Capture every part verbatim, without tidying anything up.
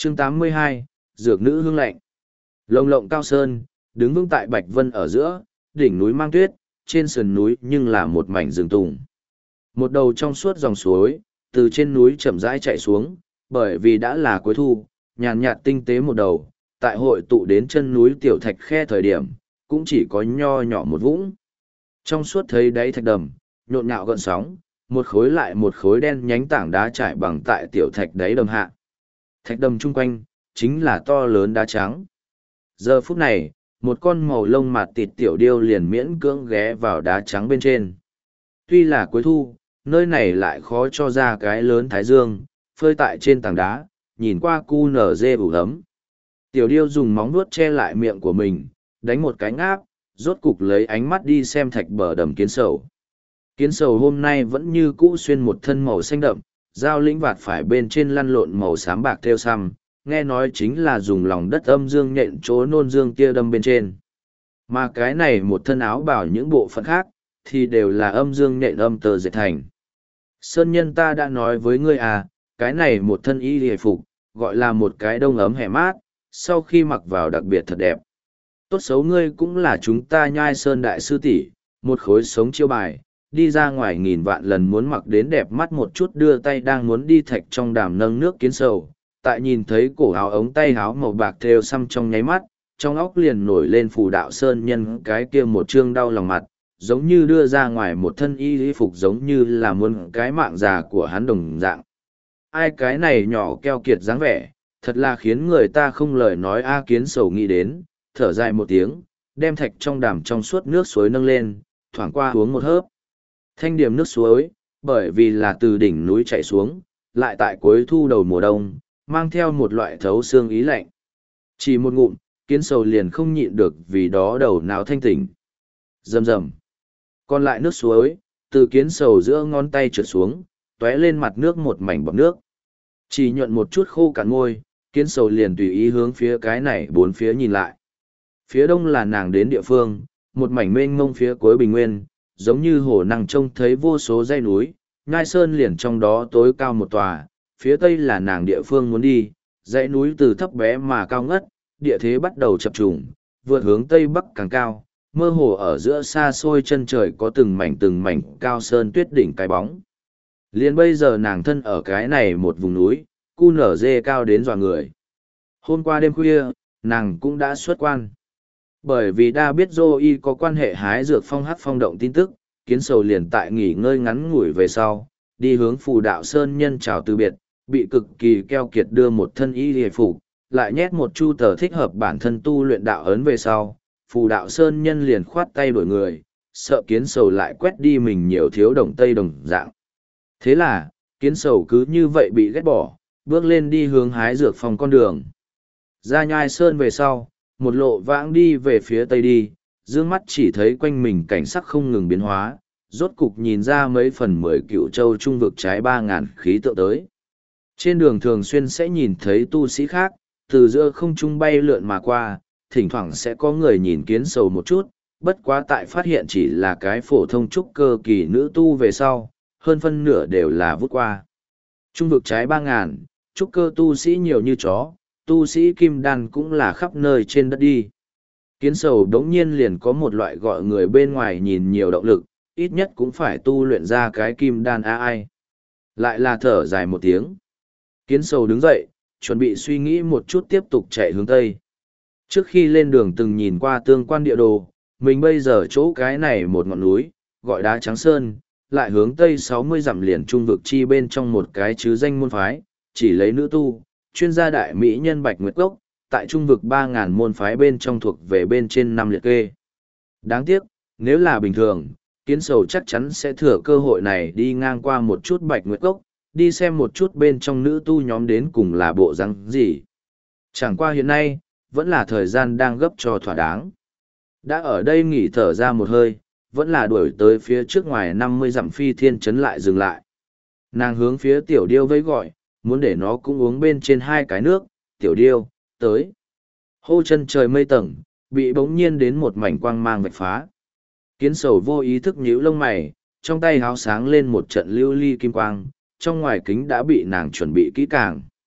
chương tám mươi hai, Dược nữ hương lạnh. Lồng lộng cao sơn, đứng vững tại Bạch Vân ở giữa, đỉnh núi mang tuyết, trên sườn núi nhưng là một mảnh rừng tùng. Một đầu trong suốt dòng suối, từ trên núi chậm rãi chạy xuống, bởi vì đã là cuối thu, nhàn nhạt tinh tế một đầu, tại hội tụ đến chân núi tiểu thạch khe thời điểm, cũng chỉ có nho nhỏ một vũng. Trong suốt thấy đáy thạch đầm, nhộn nhạo gợn sóng, một khối lại một khối đen nhánh tảng đá trải bằng tại tiểu thạch đáy đầm hạ. Thạch đầm chung quanh, chính là to lớn đá trắng. Giờ phút này, một con màu lông mạt tịt tiểu điêu liền miễn cưỡng ghé vào đá trắng bên trên. Tuy là cuối thu, nơi này lại khó cho ra cái lớn thái dương, phơi tại trên tảng đá, nhìn qua cu nở dê ủ ấm. Tiểu điêu dùng móng vuốt che lại miệng của mình, đánh một cái ngáp, rốt cục lấy ánh mắt đi xem thạch bờ đầm kiến sầu. Kiến sầu hôm nay vẫn như cũ xuyên một thân màu xanh đậm, dao lĩnh vạt phải bên trên lăn lộn màu xám bạc theo xăm, nghe nói chính là dùng lòng đất âm dương nhện chỗ nôn dương tia đâm bên trên. Mà cái này một thân áo bảo những bộ phận khác, thì đều là âm dương nhện âm tờ dệt thành. Sơn nhân ta đã nói với ngươi à, cái này một thân y hề phục, gọi là một cái đông ấm hẻ mát, sau khi mặc vào đặc biệt thật đẹp. Tốt xấu ngươi cũng là chúng ta Nhai Sơn đại sư tỷ, một khối sống chiêu bài, đi ra ngoài nghìn vạn lần muốn mặc đến đẹp mắt một chút, đưa tay đang muốn đi thạch trong đàm nâng nước kiến sầu, tại nhìn thấy cổ áo ống tay áo màu bạc thêu xăm trong nháy mắt, trong óc liền nổi lên phù đạo sơn nhân cái kia một trương đau lòng mặt, giống như đưa ra ngoài một thân y lý phục, giống như là muốn cái mạng già của hắn đồng dạng. Ai cái này nhỏ keo kiệt dáng vẻ, thật là khiến người ta không lời nói. A kiến sầu nghĩ đến, thở dài một tiếng, đem thạch trong đàm trong suốt nước suối nâng lên, thoảng qua uống một hớp. Thanh điểm nước suối, bởi vì là từ đỉnh núi chạy xuống, lại tại cuối thu đầu mùa đông, mang theo một loại thấu xương ý lạnh. Chỉ một ngụm, kiến sầu liền không nhịn được vì đó đầu não thanh tỉnh. Rầm rầm. Còn lại nước suối, từ kiến sầu giữa ngón tay trượt xuống, tóe lên mặt nước một mảnh bọt nước. Chỉ nhuận một chút khô cạn môi, kiến sầu liền tùy ý hướng phía cái này bốn phía nhìn lại. Phía đông là nàng đến địa phương, một mảnh mênh mông phía cuối bình nguyên, giống như hồ năng trông thấy vô số dãy núi, Nhai Sơn liền trong đó tối cao một tòa, phía tây là nàng địa phương muốn đi, dãy núi từ thấp bé mà cao ngất, địa thế bắt đầu chập trùng, vượt hướng tây bắc càng cao, mơ hồ ở giữa xa xôi chân trời có từng mảnh từng mảnh cao sơn tuyết đỉnh cái bóng. Liền bây giờ nàng thân ở cái này một vùng núi, cu nở dê cao đến dọa người. Hôm qua đêm khuya, nàng cũng đã xuất quan. Bởi vì đa biết dô y có quan hệ hái dược phong hắc phong động tin tức, kiến sầu liền tại nghỉ ngơi ngắn ngủi về sau, đi hướng phù đạo sơn nhân chào từ biệt, bị cực kỳ keo kiệt đưa một thân y hề phục, lại nhét một chu tờ thích hợp bản thân tu luyện đạo ấn về sau, phù đạo sơn nhân liền khoát tay đổi người, sợ kiến sầu lại quét đi mình nhiều thiếu đồng tây đồng dạng. Thế là, kiến sầu cứ như vậy bị ghét bỏ, bước lên đi hướng hái dược phong con đường. Ra Nhai Sơn về sau, một lộ vãng đi về phía tây đi, dương mắt chỉ thấy quanh mình cảnh sắc không ngừng biến hóa, rốt cục nhìn ra mấy phần mười cựu châu trung vực trái ba ngàn khí tượng tới. Trên đường thường xuyên sẽ nhìn thấy tu sĩ khác, từ giữa không trung bay lượn mà qua, thỉnh thoảng sẽ có người nhìn kiến sầu một chút, bất quá tại phát hiện chỉ là cái phổ thông trúc cơ kỳ nữ tu về sau, hơn phân nửa đều là vút qua. Trung vực trái ba ngàn, trúc cơ tu sĩ nhiều như chó, tu sĩ kim đan cũng là khắp nơi trên đất đi. Kiến sầu đống nhiên liền có một loại gọi người bên ngoài nhìn nhiều động lực, ít nhất cũng phải tu luyện ra cái kim đan a ai. Lại là thở dài một tiếng. Kiến sầu đứng dậy, chuẩn bị suy nghĩ một chút tiếp tục chạy hướng tây. Trước khi lên đường từng nhìn qua tương quan địa đồ, mình bây giờ chỗ cái này một ngọn núi, gọi đá trắng sơn, lại hướng tây sáu mươi dặm liền trung vực chi bên trong một cái chứ danh môn phái, chỉ lấy nữ tu, chuyên gia đại mỹ nhân Bạch Nguyệt Cốc, tại trung vực ba ngàn môn phái bên trong thuộc về bên trên năm liệt kê. Đáng tiếc, nếu là bình thường, kiến sầu chắc chắn sẽ thừa cơ hội này đi ngang qua một chút Bạch Nguyệt Cốc, đi xem một chút bên trong nữ tu nhóm đến cùng là bộ răng gì. Chẳng qua hiện nay, vẫn là thời gian đang gấp cho thỏa đáng. Đã ở đây nghỉ thở ra một hơi, vẫn là đuổi tới phía trước ngoài năm mươi dặm phi thiên trấn lại dừng lại. Nàng hướng phía tiểu điêu vẫy gọi, muốn để nó cũng uống bên trên hai cái nước, tiểu điêu, tới. Hô chân trời mây tầng, bị bỗng nhiên đến một mảnh quang mang vạch phá. Kiến sầu vô ý thức nhíu lông mày, trong tay háo sáng lên một trận lưu ly kim quang, trong ngoài kính đã bị nàng chuẩn bị kỹ càng.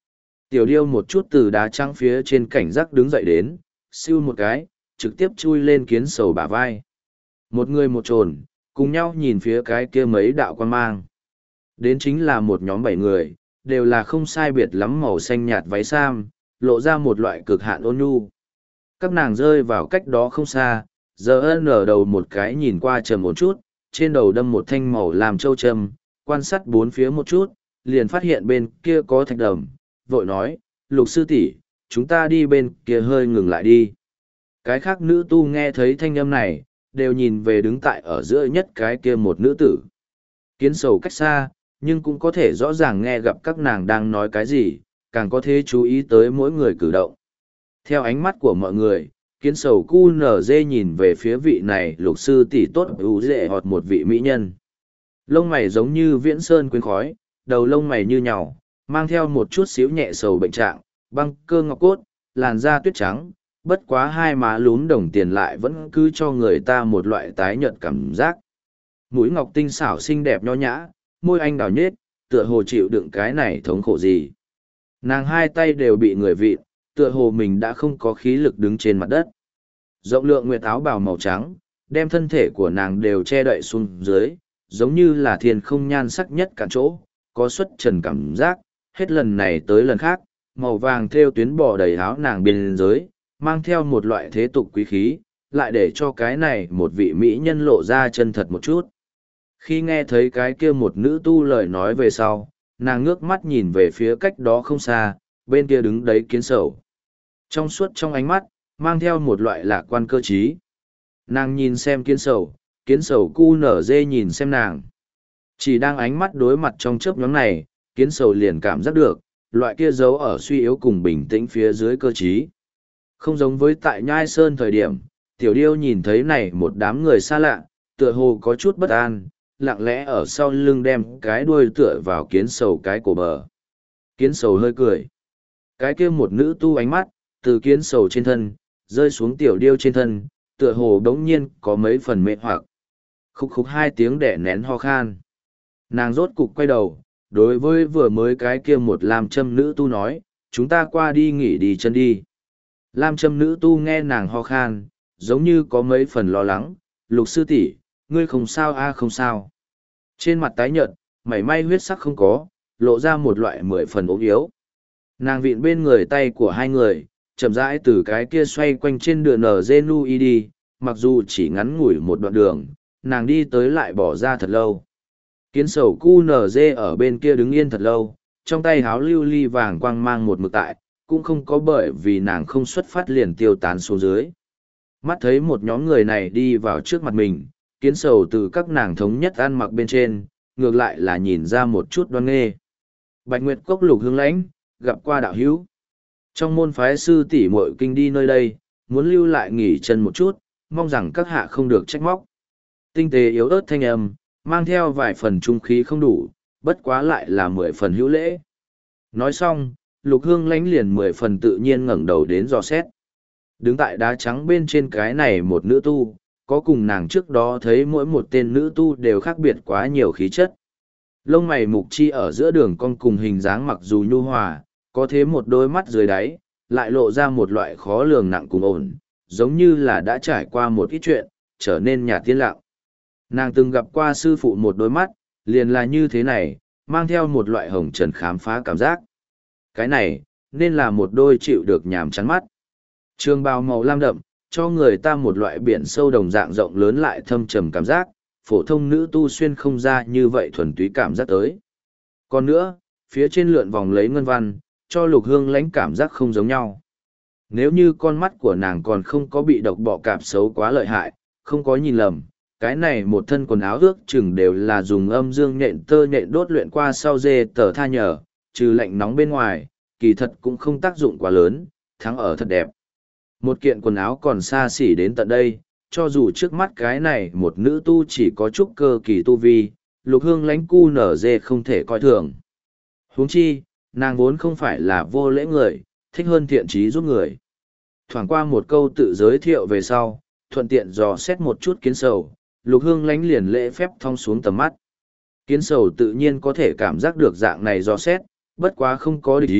Tiểu điêu một chút từ đá trắng phía trên cảnh giác đứng dậy đến, siêu một cái, trực tiếp chui lên kiến sầu bả vai. Một người một trồn, cùng nhau nhìn phía cái kia mấy đạo quan mang. Đến chính là một nhóm bảy người, đều là không sai biệt lắm màu xanh nhạt váy sam, lộ ra một loại cực hạn ôn nhu. Các nàng rơi vào cách đó không xa, giờ ân ở đầu một cái nhìn qua trầm một chút, trên đầu đâm một thanh màu làm châu châm, quan sát bốn phía một chút, liền phát hiện bên kia có thạch đầm, vội nói, lục sư tỷ, chúng ta đi bên kia hơi ngừng lại đi. Cái khác nữ tu nghe thấy thanh âm này, đều nhìn về đứng tại ở giữa nhất cái kia một nữ tử. Kiến sầu cách xa, nhưng cũng có thể rõ ràng nghe gặp các nàng đang nói cái gì, càng có thể chú ý tới mỗi người cử động. Theo ánh mắt của mọi người, kiến sầu cu nở dê nhìn về phía vị này lục sư tỷ tốt ưu dễ hoặc một vị mỹ nhân. Lông mày giống như viễn sơn quyến khói, đầu lông mày như nhàu, mang theo một chút xíu nhẹ sầu bệnh trạng, băng cơ ngọc cốt, làn da tuyết trắng, bất quá hai má lún đồng tiền lại vẫn cứ cho người ta một loại tái nhợt cảm giác. Mũi ngọc tinh xảo xinh đẹp nho nhã, môi anh đào nhết, tựa hồ chịu đựng cái này thống khổ gì. Nàng hai tay đều bị người vịn, tựa hồ mình đã không có khí lực đứng trên mặt đất. Rộng lượng nguyệt áo bào màu trắng, đem thân thể của nàng đều che đậy xuống dưới, giống như là thiên không nhan sắc nhất cả chỗ, có xuất trần cảm giác, hết lần này tới lần khác, màu vàng thêu tuyến bò đầy áo nàng bên dưới, mang theo một loại thế tục quý khí, lại để cho cái này một vị mỹ nhân lộ ra chân thật một chút. Khi nghe thấy cái kia một nữ tu lời nói về sau, nàng ngước mắt nhìn về phía cách đó không xa, bên kia đứng đấy kiến sầu. Trong suốt trong ánh mắt, mang theo một loại lạc quan cơ trí. Nàng nhìn xem kiến sầu, kiến sầu cu nở dê nhìn xem nàng. Chỉ đang ánh mắt đối mặt trong chớp nhóm này, kiến sầu liền cảm giác được, loại kia giấu ở suy yếu cùng bình tĩnh phía dưới cơ trí. Không giống với tại Nhai Sơn thời điểm, tiểu điêu nhìn thấy này một đám người xa lạ, tựa hồ có chút bất an, lặng lẽ ở sau lưng đem cái đuôi tựa vào kiến sầu cái cổ bờ. Kiến sầu hơi cười. Cái kia một nữ tu ánh mắt, từ kiến sầu trên thân, rơi xuống tiểu điêu trên thân, tựa hồ đống nhiên có mấy phần mê hoặc. Khúc khúc hai tiếng đẻ nén ho khan. Nàng rốt cục quay đầu, đối với vừa mới cái kia một làm châm nữ tu nói, chúng ta qua đi nghỉ đi chân đi. Lam châm nữ tu nghe nàng ho khan, giống như có mấy phần lo lắng, lục sư tỷ, ngươi không sao a không sao. Trên mặt tái nhợt, mảy may huyết sắc không có, lộ ra một loại mười phần ốm yếu. Nàng vịn bên người tay của hai người, chậm rãi từ cái kia xoay quanh trên đường nở Genu y đi, mặc dù chỉ ngắn ngủi một đoạn đường, nàng đi tới lại bỏ ra thật lâu. Kiến sầu cu nở dê ở bên kia đứng yên thật lâu, trong tay háo lưu ly vàng quang mang một mực tại, cũng không có bởi vì nàng không xuất phát liền tiêu tán xuống dưới. Mắt thấy một nhóm người này đi vào trước mặt mình, kiến sầu từ các nàng thống nhất ăn mặc bên trên, ngược lại là nhìn ra một chút đoan nghê. Bạch Nguyệt Cốc Lục Hương Lãnh, gặp qua đạo hữu. Trong môn phái sư tỷ muội kinh đi nơi đây, muốn lưu lại nghỉ chân một chút, mong rằng các hạ không được trách móc. Tinh tế yếu ớt thanh âm, mang theo vài phần trung khí không đủ, bất quá lại là mười phần hữu lễ. Nói xong, Lục Hương Lãnh liền mười phần tự nhiên ngẩng đầu đến dò xét. Đứng tại đá trắng bên trên cái này một nữ tu, có cùng nàng trước đó thấy mỗi một tên nữ tu đều khác biệt quá nhiều khí chất. Lông mày mục chi ở giữa đường cong cùng hình dáng mặc dù nhu hòa, có thế một đôi mắt dưới đáy, lại lộ ra một loại khó lường nặng cùng ổn, giống như là đã trải qua một ít chuyện, trở nên nhạt tiên lặng. Nàng từng gặp qua sư phụ một đôi mắt, liền là như thế này, mang theo một loại hồng trần khám phá cảm giác. Cái này, nên là một đôi chịu được nhàm chán mắt. Trường bào màu lam đậm, cho người ta một loại biển sâu đồng dạng rộng lớn lại thâm trầm cảm giác, phổ thông nữ tu xuyên không ra như vậy thuần túy cảm giác tới. Còn nữa, phía trên lượn vòng lấy ngân văn, cho Lục Hương Lãnh cảm giác không giống nhau. Nếu như con mắt của nàng còn không có bị độc bọ cạp xấu quá lợi hại, không có nhìn lầm, cái này một thân quần áo ước chừng đều là dùng âm dương nhện tơ nhện đốt luyện qua sau dê tờ tha nhờ, trừ lạnh nóng bên ngoài, kỳ thật cũng không tác dụng quá lớn, thắng ở thật đẹp. Một kiện quần áo còn xa xỉ đến tận đây, cho dù trước mắt cái này một nữ tu chỉ có chút cơ kỳ tu vi, Lục Hương Lãnh cu nở dê không thể coi thường. Huống chi, nàng vốn không phải là vô lễ người, thích hơn thiện trí giúp người. Thoảng qua một câu tự giới thiệu về sau, thuận tiện dò xét một chút kiến sầu, Lục Hương Lãnh liền lễ phép thong xuống tầm mắt. Kiến sầu tự nhiên có thể cảm giác được dạng này dò xét, bất quá không có địch ý,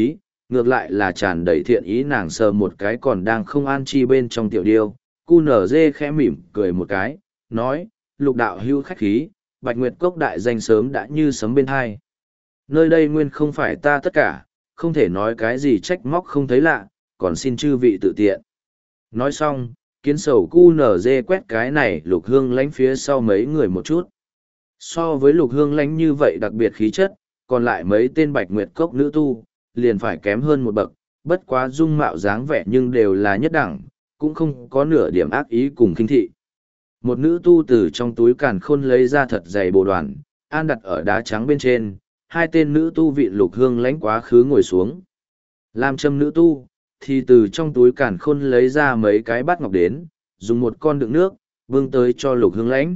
ngược lại là tràn đầy thiện ý. Nàng sờ một cái còn đang không an chi bên trong tiểu điêu, cu nở dê khẽ mỉm cười một cái, nói, Lục đạo hưu khách khí, Bạch Nguyệt Cốc đại danh sớm đã như sấm bên hai. Nơi đây nguyên không phải ta tất cả, không thể nói cái gì trách móc không thấy lạ, còn xin chư vị tự tiện. Nói xong, kiến sầu cu nở dê quét cái này Lục Hương Lánh phía sau mấy người một chút. So với Lục Hương Lánh như vậy đặc biệt khí chất, còn lại mấy tên Bạch Nguyệt Cốc nữ tu, liền phải kém hơn một bậc, bất quá dung mạo dáng vẻ nhưng đều là nhất đẳng, cũng không có nửa điểm ác ý cùng khinh thị. Một nữ tu từ trong túi càn khôn lấy ra thật dày bồ đoàn, an đặt ở đá trắng bên trên, hai tên nữ tu vị Lục Hương Lánh quá khứ ngồi xuống. Làm châm nữ tu, thì từ trong túi càn khôn lấy ra mấy cái bát ngọc đến, dùng một con đựng nước, vương tới cho Lục Hương Lánh.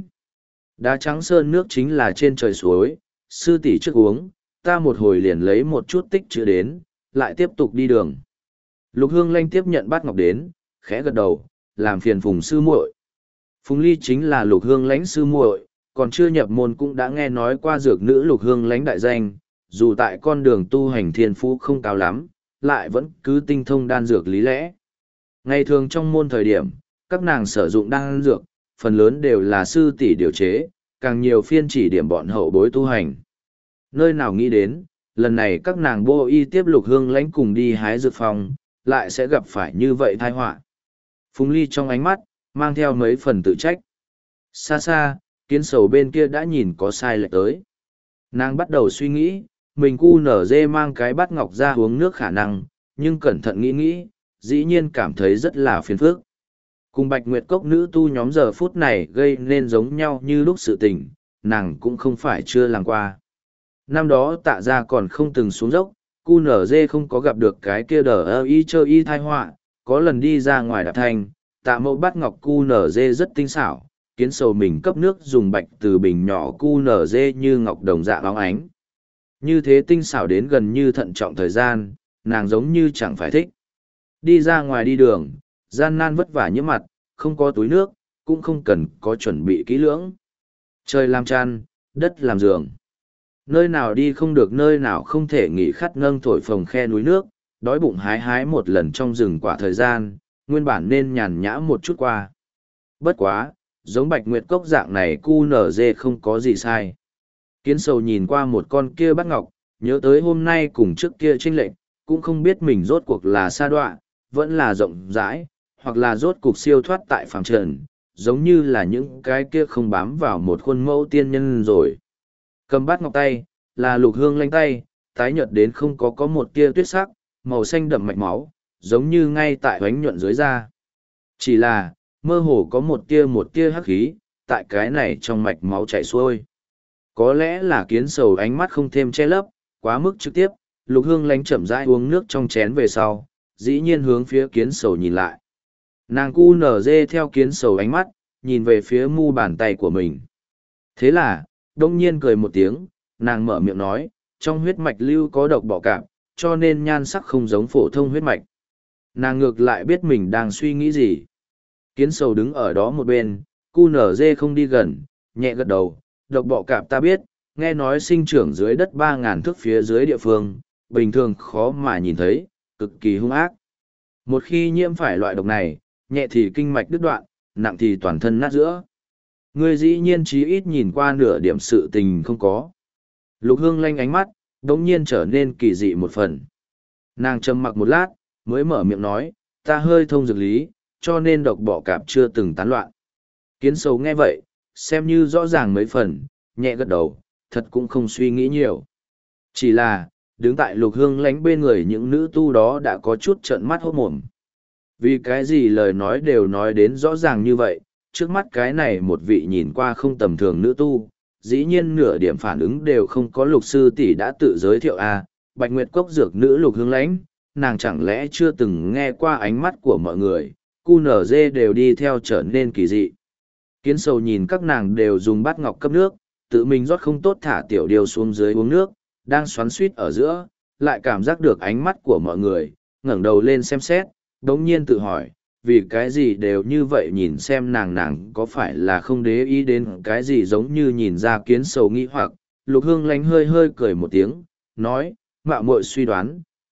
Đá trắng sơn nước chính là trên trời suối, sư tỷ trước uống, ta một hồi liền lấy một chút tích chữ đến, lại tiếp tục đi đường. Lục Hương Lanh tiếp nhận bát ngọc đến, khẽ gật đầu, làm phiền Phùng sư muội. Phùng Ly chính là Lục Hương Lãnh sư muội, còn chưa nhập môn cũng đã nghe nói qua dược nữ Lục Hương Lãnh đại danh, dù tại con đường tu hành thiên phú không cao lắm, lại vẫn cứ tinh thông đan dược lý lẽ. Ngày thường trong môn thời điểm, các nàng sử dụng đan dược, phần lớn đều là sư tỷ điều chế, càng nhiều phiên chỉ điểm bọn hậu bối tu hành. Nơi nào nghĩ đến, lần này các nàng bô y tiếp Lục Hương Lãnh cùng đi hái dược phòng, lại sẽ gặp phải như vậy tai họa. Phùng Ly trong ánh mắt, mang theo mấy phần tự trách. Xa xa, kiến sầu bên kia đã nhìn có sai lệch tới. Nàng bắt đầu suy nghĩ, mình cu nở dê mang cái bát ngọc ra uống nước khả năng, nhưng cẩn thận nghĩ nghĩ, dĩ nhiên cảm thấy rất là phiền phức. Cùng Bạch Nguyệt Cốc nữ tu nhóm giờ phút này gây nên giống nhau như lúc sự tình, nàng cũng không phải chưa làm qua. Năm đó tạ ra còn không từng xuống dốc, cu nở dê không có gặp được cái kia đờ ơ y chơ y thai họa, có lần đi ra ngoài đạp thanh, tạ mẫu bát ngọc cu nở dê rất tinh xảo, kiến sầu mình cấp nước dùng bạch từ bình nhỏ cu nở dê như ngọc đồng dạng óng ánh. Như thế tinh xảo đến gần như thận trọng thời gian, nàng giống như chẳng phải thích. Đi ra ngoài đi đường, gian nan vất vả nhiễm mặt, không có túi nước, cũng không cần có chuẩn bị kỹ lưỡng. Trời làm chăn, đất làm giường. Nơi nào đi không được nơi nào không thể nghỉ khát nâng thổi phồng khe núi nước, đói bụng hái hái một lần trong rừng quả thời gian, nguyên bản nên nhàn nhã một chút qua. Bất quá, giống Bạch Nguyệt Cốc dạng này cu nở dê không có gì sai. Kiến sầu nhìn qua một con kia bát ngọc, nhớ tới hôm nay cùng trước kia chênh lệch, cũng không biết mình rốt cuộc là sa đọa, vẫn là rộng rãi, hoặc là rốt cuộc siêu thoát tại phàm trần, giống như là những cái kia không bám vào một khuôn mẫu tiên nhân rồi. Cầm bát ngọc tay, là Lục Hương Lanh tay, tái nhợt đến không có có một tia tuyết sắc, màu xanh đậm mạch máu, giống như ngay tại hoánh nhuận dưới da. Chỉ là, mơ hồ có một tia một tia hắc khí, tại cái này trong mạch máu chảy xuôi. Có lẽ là kiến sầu ánh mắt không thêm che lấp, quá mức trực tiếp, Lục Hương Lánh chậm rãi uống nước trong chén về sau, dĩ nhiên hướng phía kiến sầu nhìn lại. Nàng cu nở dê theo kiến sầu ánh mắt, nhìn về phía mu bàn tay của mình. Thế là, đông nhiên cười một tiếng, nàng mở miệng nói, trong huyết mạch lưu có độc bọ cạp, cho nên nhan sắc không giống phổ thông huyết mạch. Nàng ngược lại biết mình đang suy nghĩ gì. Kiến sầu đứng ở đó một bên, cu nở dê không đi gần, nhẹ gật đầu, độc bọ cạp ta biết, nghe nói sinh trưởng dưới đất ba ngàn thước phía dưới địa phương, bình thường khó mà nhìn thấy, cực kỳ hung ác. Một khi nhiễm phải loại độc này, nhẹ thì kinh mạch đứt đoạn, nặng thì toàn thân nát giữa. Ngươi dĩ nhiên chí ít nhìn qua nửa điểm sự tình không có. Lục Hương Lanh ánh mắt, đống nhiên trở nên kỳ dị một phần. Nàng trầm mặc một lát, mới mở miệng nói, ta hơi thông dược lý, cho nên độc bọ cạp chưa từng tán loạn. Kiến sầu nghe vậy, xem như rõ ràng mấy phần, nhẹ gật đầu, thật cũng không suy nghĩ nhiều. Chỉ là, đứng tại Lục Hương Lánh bên người những nữ tu đó đã có chút trợn mắt hốt mồm. Vì cái gì lời nói đều nói đến rõ ràng như vậy, trước mắt cái này một vị nhìn qua không tầm thường nữ tu, dĩ nhiên nửa điểm phản ứng đều không có. Lục sư tỷ đã tự giới thiệu à, Bạch Nguyệt Cốc dược nữ Lục Hương Lánh, nàng chẳng lẽ chưa từng nghe qua ánh mắt của mọi người, cu nở dê đều đi theo trở nên kỳ dị. Kiến sầu nhìn các nàng đều dùng bát ngọc cấp nước, tự mình rót không tốt thả tiểu điều xuống dưới uống nước, đang xoắn suýt ở giữa, lại cảm giác được ánh mắt của mọi người, ngẩng đầu lên xem xét, đống nhiên tự hỏi, vì cái gì đều như vậy nhìn xem nàng nàng có phải là không để ý đến cái gì giống như nhìn ra kiến sầu nghi hoặc. Lục Hương Lánh hơi hơi cười một tiếng, nói, mạo muội suy đoán,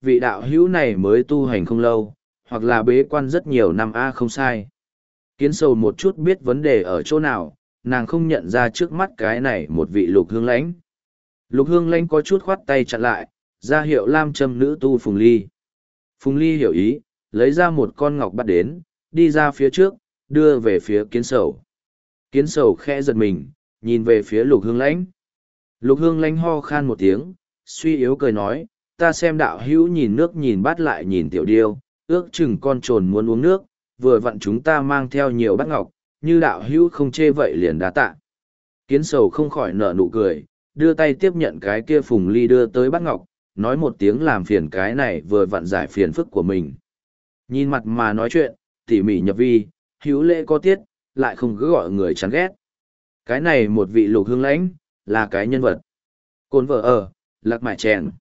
vị đạo hữu này mới tu hành không lâu, hoặc là bế quan rất nhiều năm a không sai. Kiến sầu một chút biết vấn đề ở chỗ nào, nàng không nhận ra trước mắt cái này một vị lục hương lãnh. Lục hương lãnh có chút khoát tay chặn lại, ra hiệu lam châm nữ tu Phùng Ly. Phùng Ly hiểu ý, lấy ra một con ngọc bắt đến, đi ra phía trước, đưa về phía kiến sầu. Kiến sầu khẽ giật mình, nhìn về phía lục hương lãnh. Lục hương lãnh ho khan một tiếng, suy yếu cười nói, ta xem đạo hữu nhìn nước nhìn bát lại nhìn tiểu điêu, ước chừng con trồn muốn uống nước, vừa vặn chúng ta mang theo nhiều bát ngọc, như đạo hữu không chê vậy liền đá tạ. Kiến sầu không khỏi nở nụ cười, đưa tay tiếp nhận cái kia Phùng Ly đưa tới bát ngọc, nói một tiếng làm phiền cái này vừa vặn giải phiền phức của mình. Nhìn mặt mà nói chuyện, tỉ mỉ nhập vi, hữu lễ có tiết, lại không cứ gọi người chán ghét. Cái này một vị lục hương lãnh, là cái nhân vật. Côn vợ ở, lạc mại chèn.